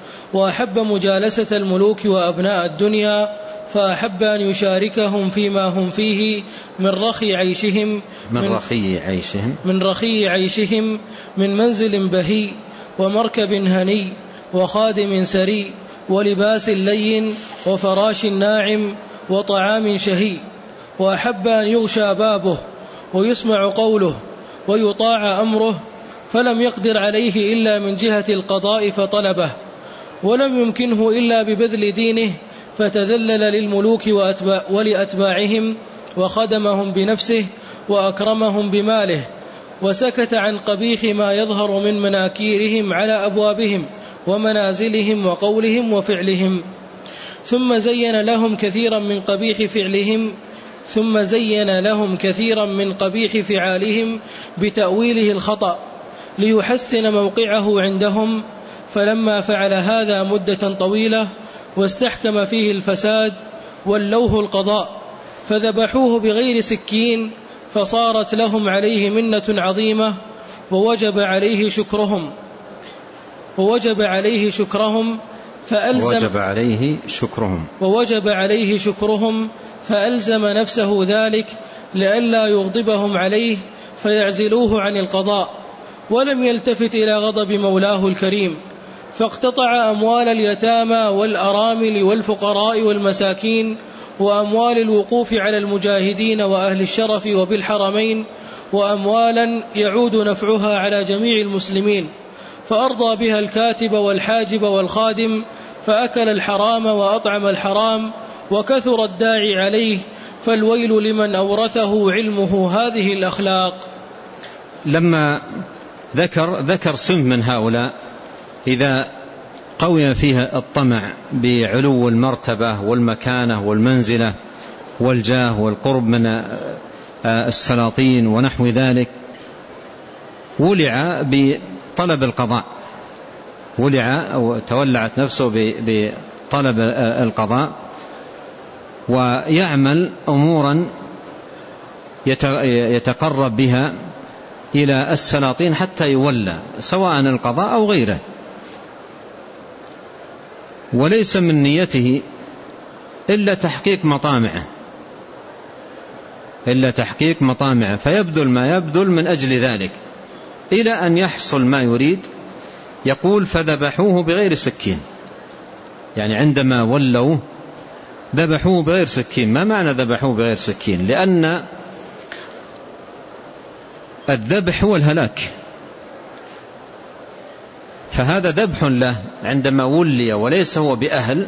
وأحب مجالسة الملوك وأبناء الدنيا، فأحب أن يشاركهم فيما هم فيه من رخي عيشهم من, من رخي عيشهم من رخي عيشهم من منزل بهي ومركب هني وخادم سري ولباس لين وفراش ناعم وطعام شهي. وأحب أن يغشى بابه ويسمع قوله ويطاع أمره، فلم يقدر عليه إلا من جهة القضاء فطلبه، ولم يمكنه إلا ببذل دينه فتذلل للملوك وأتباع ولأتباعهم وخدمهم بنفسه وأكرمهم بماله، وسكت عن قبيح ما يظهر من مناكيرهم على أبوابهم ومنازلهم وقولهم وفعلهم، ثم زين لهم كثيرا من قبيح فعلهم ثم زين لهم كثيرا من قبيح فعالهم بتأويله الخطأ ليحسن موقعه عندهم. فلما فعل هذا مدة طويلة واستحكم فيه الفساد ولوه القضاء فذبحوه بغير سكين، فصارت لهم عليه منة عظيمة ووجب عليه شكرهم ووجب عليه شكرهم فألزم ووجب عليه شكرهم ووجب عليه شكرهم فألزم نفسه ذلك لئلا يغضبهم عليه فيعزلوه عن القضاء، ولم يلتفت إلى غضب مولاه الكريم، فاقتطع أموال اليتامى والأرامل والفقراء والمساكين وأموال الوقوف على المجاهدين وأهل الشرف وبالحرمين، وأموالا يعود نفعها على جميع المسلمين، فأرضى بها الكاتب والحاجب والخادم، فأكل الحرام وأطعم الحرام وكثر الداعي عليه، فالويل لمن أورثه علمه هذه الأخلاق. لما ذكر ذكر صنف من هؤلاء إذا قوي فيها الطمع بعلو المرتبة والمكانة والمنزلة والجاه والقرب من السلاطين ونحو ذلك، ولع بطلب القضاء، ولع أو تولعت نفسه بطلب القضاء، ويعمل أمورا يتقرب بها إلى السلاطين حتى يولى سواء القضاء أو غيره، وليس من نيته إلا تحقيق مطامعه إلا تحقيق مطامعه فيبذل ما يبذل من أجل ذلك إلى أن يحصل ما يريد. يقول فذبحوه بغير سكين، يعني عندما ولوا ذبحوه بغير سكين. ما معنى ذبحوه بغير سكين؟ لأن الذبح هو الهلاك، فهذا ذبح له عندما ولي وليس هو بأهل،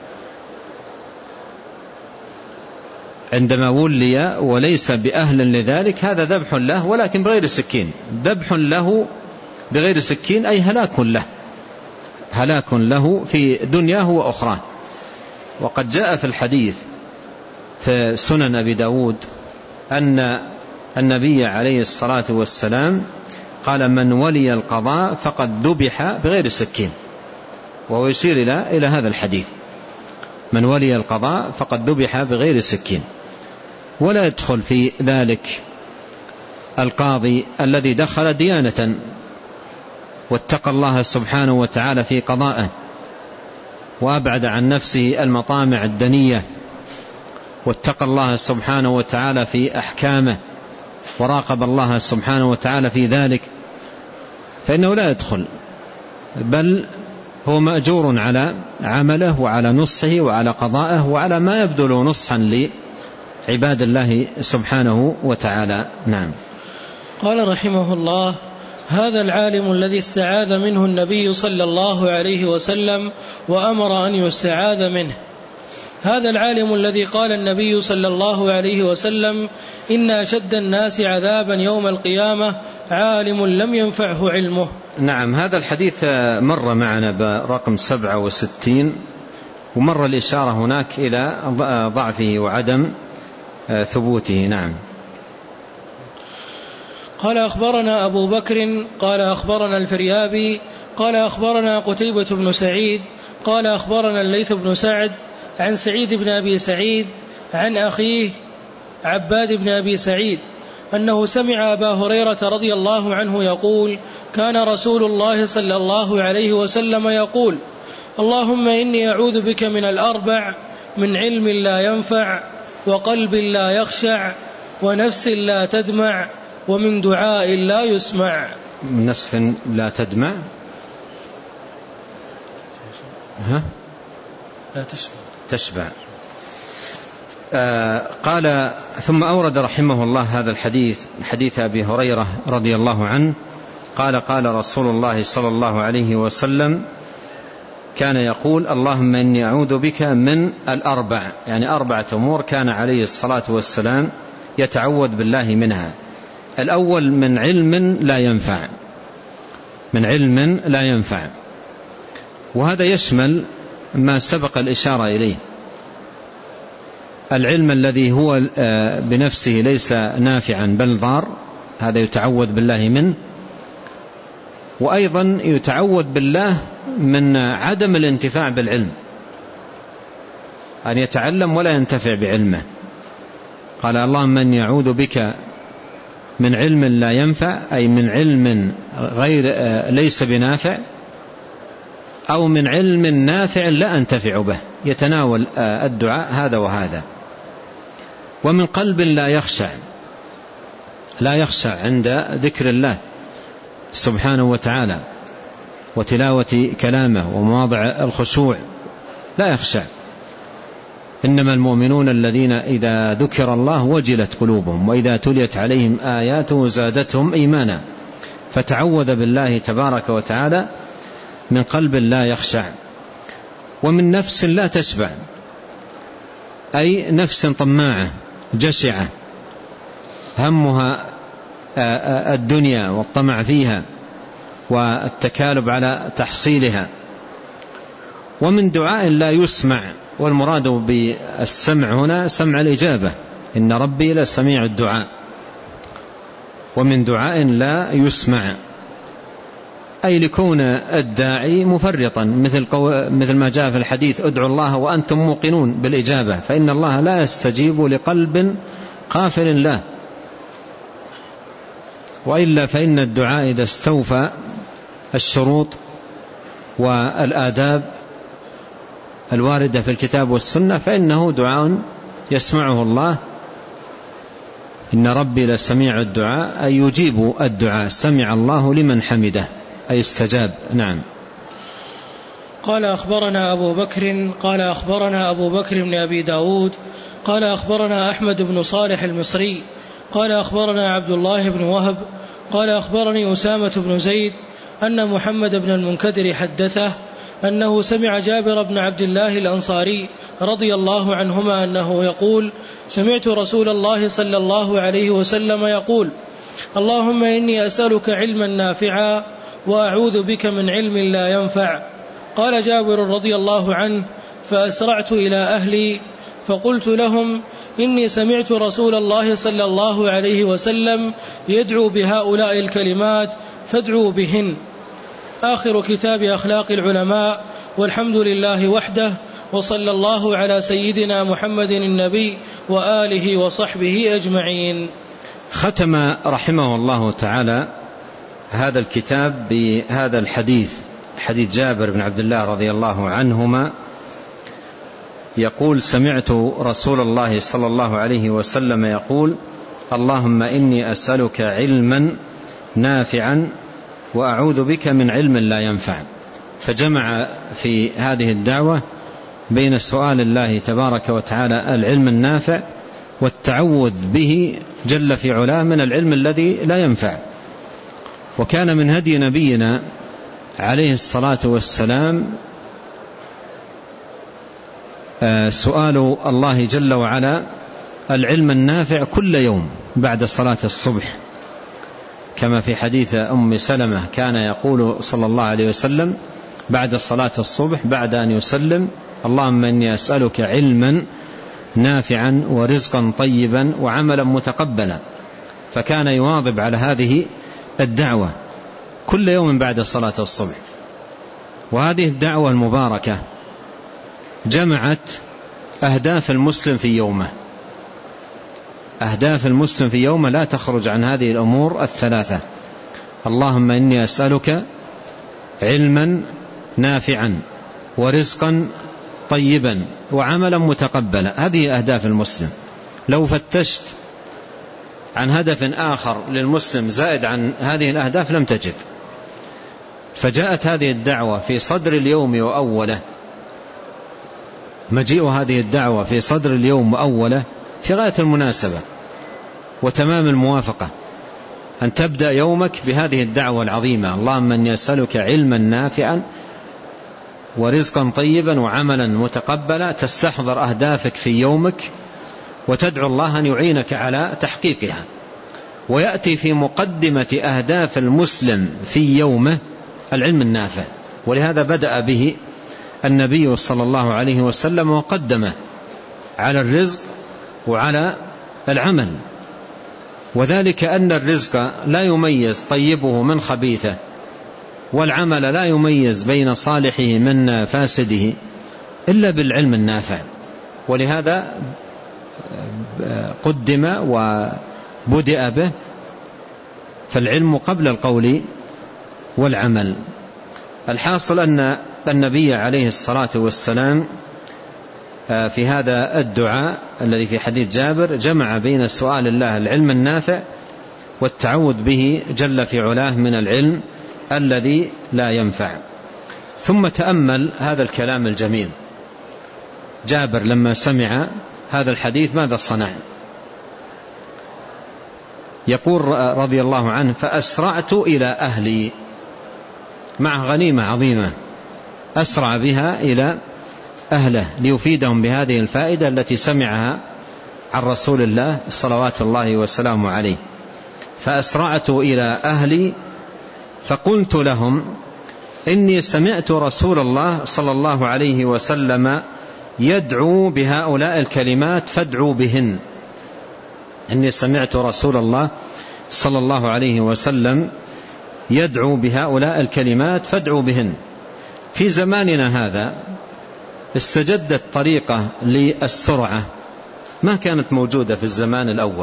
عندما ولي وليس بأهل لذلك هذا ذبح له، ولكن بغير سكين. ذبح له بغير سكين أي هلاك له، هلاك له في دنياه وأخراه. وقد جاء في الحديث في سنن أبي داود أن النبي عليه الصلاة والسلام قال من ولي القضاء فقد ذبح بغير سكين، وهو يشير إلى إلى هذا الحديث، من ولي القضاء فقد ذبح بغير سكين. ولا يدخل في ذلك القاضي الذي دخل ديانة واتقى الله سبحانه وتعالى في قضائه وأبعد عن نفسه المطامع الدنية واتقى الله سبحانه وتعالى في أحكامه وراقب الله سبحانه وتعالى في ذلك، فإنه لا يدخل، بل هو مأجور على عمله وعلى نصحه وعلى قضائه وعلى ما يبذل نصحا لعباد الله سبحانه وتعالى. نعم. قال رحمه الله: هذا العالم الذي استعاذ منه النبي صلى الله عليه وسلم وأمر أن يستعاذ منه، هذا العالم الذي قال النبي صلى الله عليه وسلم: إن أشد الناس عذابا يوم القيامة عالم لم ينفعه علمه. نعم، هذا الحديث مر معنا برقم سبعة وستين، ومر الإشارة هناك إلى ضعفه وعدم ثبوته. نعم. قال: أخبرنا أبو بكر قال أخبرنا الفريابي قال أخبرنا قتيبة بن سعيد قال أخبرنا الليث بن سعد عن سعيد بن أبي سعيد عن أخيه عباد بن أبي سعيد أنه سمع أبا هريرة رضي الله عنه يقول: كان رسول الله صلى الله عليه وسلم يقول: اللهم إني أعوذ بك من الأربع: من علم لا ينفع، وقلب لا يخشع، ونفس لا تدمع، ومن دعاء لا يسمع. من نفس لا تدمع ها؟ لا تشبع, تشبع. آه قال ثم أورد رحمه الله هذا الحديث، حديث أبي هريرة رضي الله عنه قال قال رسول الله صلى الله عليه وسلم كان يقول: اللهم إني أعوذ بك من الأربع، يعني أربعة أمور كان عليه الصلاة والسلام يتعوذ بالله منها. الأول من علم لا ينفع، من علم لا ينفع، وهذا يشمل ما سبق الإشارة إليه، العلم الذي هو بنفسه ليس نافعا بل ضار، هذا يتعوذ بالله منه. وأيضا يتعوذ بالله من عدم الانتفاع بالعلم، أن يتعلم ولا ينتفع بعلمه. قال: اللهم إني أعوذ بك من علم لا ينفع، أي من علم غير ليس بنافع، أو من علم نافع لا أنتفع به، يتناول الدعاء هذا وهذا. ومن قلب لا يخشع، لا يخشع عند ذكر الله سبحانه وتعالى وتلاوة كلامه ومواضع الخشوع، لا يخشع. إنما المؤمنون الذين إذا ذكر الله وجلت قلوبهم وإذا تليت عليهم آياته زادتهم إيمانا. فتعوذ بالله تبارك وتعالى من قلب لا يخشع. ومن نفس لا تشبع، أي نفس طماعة جشعة همها الدنيا والطمع فيها والتكالب على تحصيلها. ومن دعاء لا يسمع، والمراد بالسمع هنا سمع الإجابة، إن ربي لسميع الدعاء. ومن دعاء لا يسمع، أي لكون الداعي مفرطا، مثل, مثل ما جاء في الحديث: ادعوا الله وأنتم موقنون بالإجابة، فإن الله لا يستجيب لقلب غافل له. وإلا فإن الدعاء إذا استوفى الشروط والآداب الواردة في الكتاب والسنة فإنه دعاء يسمعه الله. إن ربي لسميع الدعاء، أي يجيب الدعاء، سمع الله لمن حمده، أي استجاب. نعم. قال أخبرنا أبو بكر قال أخبرنا أبو بكر بن أبي داود قال أخبرنا أحمد بن صالح المصري قال أخبرنا عبد الله بن وهب قال أخبرني أسامة بن زيد أن محمد بن المنكدر حدثه أنه سمع جابر بن عبد الله الأنصاري رضي الله عنهما أنه يقول: سمعت رسول الله صلى الله عليه وسلم يقول: اللهم إني أسألك علما نافعا وأعوذ بك من علم لا ينفع. قال جابر رضي الله عنه: فأسرعت إلى أهلي فقلت لهم: إني سمعت رسول الله صلى الله عليه وسلم يدعو بهؤلاء الكلمات فادعوا بهن. آخر كتاب أخلاق العلماء، والحمد لله وحده، وصلى الله على سيدنا محمد النبي وآله وصحبه أجمعين. ختم رحمه الله تعالى هذا الكتاب بهذا الحديث، حديث جابر بن عبد الله رضي الله عنهما يقول: سمعت رسول الله صلى الله عليه وسلم يقول: اللهم إني أسألك علما نافعا وأعوذ بك من علم لا ينفع. فجمع في هذه الدعوة بين سؤال الله تبارك وتعالى العلم النافع والتعوذ به جل في علاه من العلم الذي لا ينفع. وكان من هدي نبينا عليه الصلاة والسلام سؤال الله جل وعلا العلم النافع كل يوم بعد صلاة الصبح، كما في حديث أم سلمة كان يقول صلى الله عليه وسلم بعد صلاة الصبح بعد أن يسلم: اللهم إني أسألك علما نافعا ورزقا طيبا وعملا متقبلا. فكان يواظب على هذه الدعوة كل يوم بعد صلاة الصبح. وهذه الدعوة المباركة جمعت أهداف المسلم في يومه، أهداف المسلم في يومه لا تخرج عن هذه الأمور الثلاثة: اللهم إني أسألك علما نافعا ورزقا طيبا وعملا متقبلا. هذه أهداف المسلم. لو فتشت عن هدف آخر للمسلم زائد عن هذه الأهداف لم تجد. فجاءت هذه الدعوة في صدر اليوم وأوله، مجيء هذه الدعوة في صدر اليوم وأوله في غاية المناسبة وتمام الموافقة، أن تبدأ يومك بهذه الدعوة العظيمة: اللهم أني أسألك علما نافعا ورزقا طيبا وعملا متقبلا. تستحضر أهدافك في يومك وتدعو الله أن يعينك على تحقيقها. ويأتي في مقدمة أهداف المسلم في يومه العلم النافع، ولهذا بدأ به النبي صلى الله عليه وسلم وقدمه على الرزق وعلى العمل. وذلك أن الرزق لا يميز طيبه من خبيثه، والعمل لا يميز بين صالحه من فاسده إلا بالعلم النافع. ولهذا قدم وبدأ به، فالعلم قبل القول والعمل. الحاصل أن النبي عليه الصلاة والسلام في هذا الدعاء الذي في حديث جابر جمع بين سؤال الله العلم النافع والتعوذ به جل في علاه من العلم الذي لا ينفع. ثم تأمل هذا الكلام الجميل. جابر لما سمع هذا الحديث ماذا صنع؟ يقول رضي الله عنه: فأسرعت إلى أهلي، مع غنيمة عظيمة أسرع بها إلى أهله ليفيدهم بهذه الفائدة التي سمعها عن رسول الله صلوات الله وسلامه عليه. فأسرعت إلى أهلي فقلت لهم: إني سمعت رسول الله صلى الله عليه وسلم يدعو بهؤلاء الكلمات فادعوا بهن. إني سمعت رسول الله صلى الله عليه وسلم يدعو بهؤلاء الكلمات فادعوا بهن. في زماننا هذا استجدت طريقة للسرعة ما كانت موجودة في الزمان الأول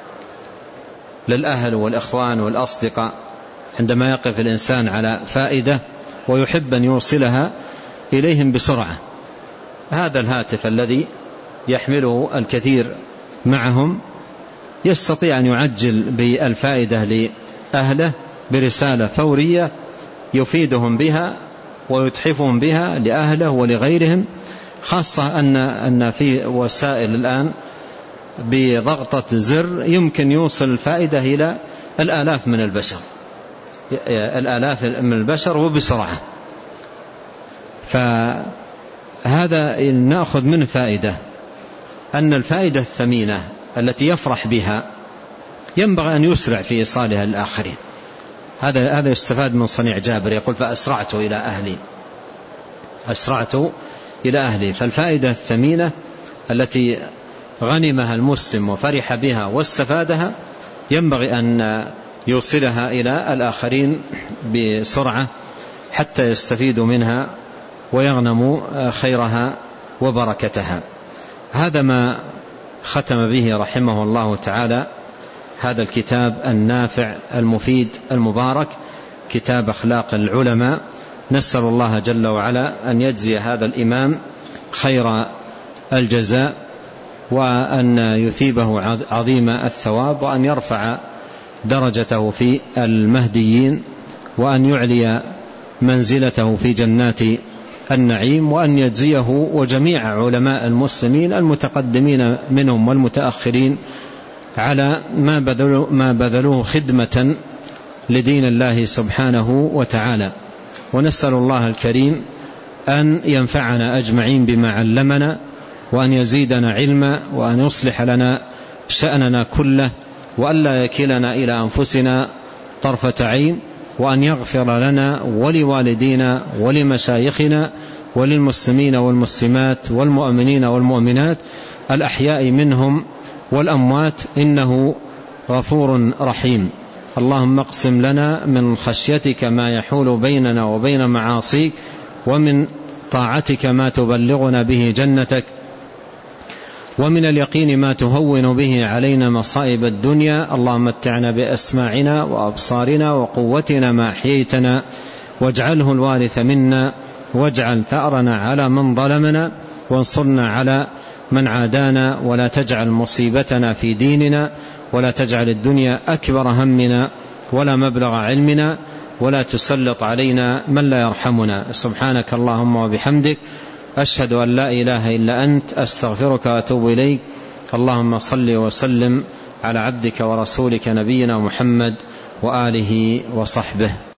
للأهل والإخوان والأصدقاء. عندما يقف الإنسان على فائدة ويحب أن يوصلها إليهم بسرعة، هذا الهاتف الذي يحمله الكثير معهم يستطيع أن يعجل بالفائدة لأهله برسالة فورية يفيدهم بها ويتحفهم بها لأهله ولغيرهم، خاصة أن أن في وسائل الآن بضغطة زر يمكن يوصل الفائدة إلى الآلاف من البشر الآلاف من البشر وبسرعة. فهذا نأخذ منه فائدة، أن الفائدة الثمينة التي يفرح بها ينبغي أن يسرع في إيصالها للآخرين. هذا هذا يستفاد من صنيع جابر. يقول: فأسرعت إلى أهلي، أسرعت إلى أهلي. فالفائدة الثمينة التي غنمها المسلم وفرح بها واستفادها ينبغي أن يوصلها إلى الآخرين بسرعة حتى يستفيدوا منها ويغنموا خيرها وبركتها. هذا ما ختم به رحمه الله تعالى هذا الكتاب النافع المفيد المبارك، كتاب أخلاق العلماء. نسأل الله جل وعلا أن يجزي هذا الإمام خير الجزاء، وأن يثيبه عظيم الثواب، وأن يرفع درجته في المهديين، وأن يعلي منزلته في جنات النعيم، وأن يجزيه وجميع علماء المسلمين المتقدمين منهم والمتأخرين على ما بذلوا ما بذلوه خدمة لدين الله سبحانه وتعالى. ونسأل الله الكريم أن ينفعنا أجمعين بما علمنا، وأن يزيدنا علما، وأن يصلح لنا شأننا كله، وأن لا يكلنا إلى أنفسنا طرفة عين، وأن يغفر لنا ولوالدينا ولمشايخنا وللمسلمين والمسلمات والمؤمنين والمؤمنات الأحياء منهم والأموات، إنه غفور رحيم. اللهم اقسم لنا من خشيتك ما يحول بيننا وبين معاصيك، ومن طاعتك ما تبلغنا به جنتك، ومن اليقين ما تهون به علينا مصائب الدنيا. اللهم متعنا بأسماعنا وأبصارنا وقوتنا ما أحييتنا، واجعله الوارث منا، واجعل ثأرنا على من ظلمنا وانصرنا على من عادانا، ولا تجعل مصيبتنا في ديننا، ولا تجعل الدنيا أكبر همنا ولا مبلغ علمنا، ولا تسلط علينا من لا يرحمنا. سبحانك اللهم وبحمدك، أشهد أن لا إله إلا أنت، أستغفرك وأتوب إليك. اللهم صل وسلم على عبدك ورسولك نبينا محمد وآله وصحبه.